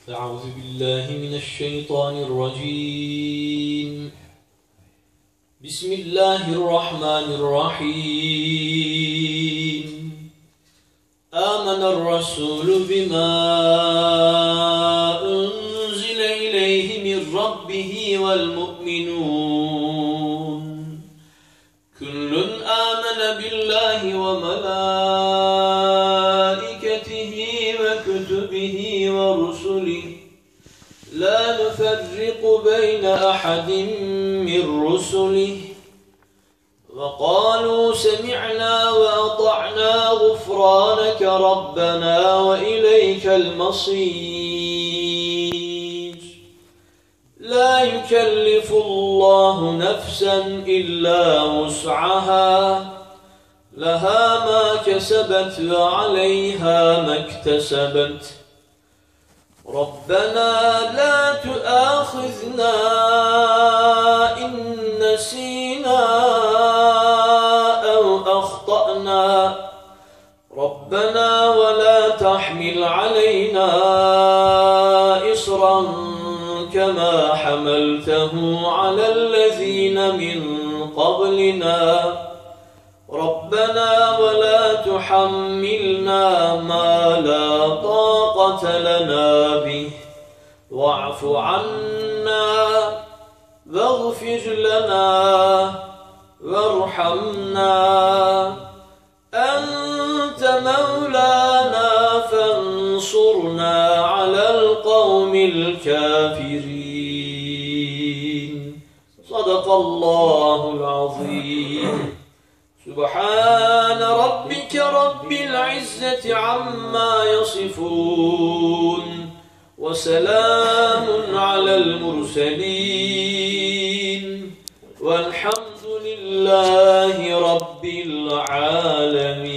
أعوذ بالله من الشيطان الرجيم. بسم الله الرحمن الرحيم. آمن الرسول بما أنزل إليه من ربه والمؤمنون كل آمن بالله وملائكته وكتبه ورسله لا نفرق بين أحد من رسله وقالوا سمعنا وأطعنا غفرانك ربنا وإليك المصير. لا يكلف الله نفسا إلا وسعها لها ما كسبت وعليها ما اكتسبت. ربنا لا تؤاخذنا إن نسينا أو أخطأنا ربنا ولا تحمل علينا إصرا كما حملته على الذين من قبلنا ربنا ولا تحملنا ما لا طاقة لنا به واعف عنا واغفر لنا وارحمنا أنت مولانا فانصرنا على القوم الكافرين. صدق الله العظيم. سبحان ربك رب العزة عما يصفون وسلام على المرسلين والحمد لله رب العالمين.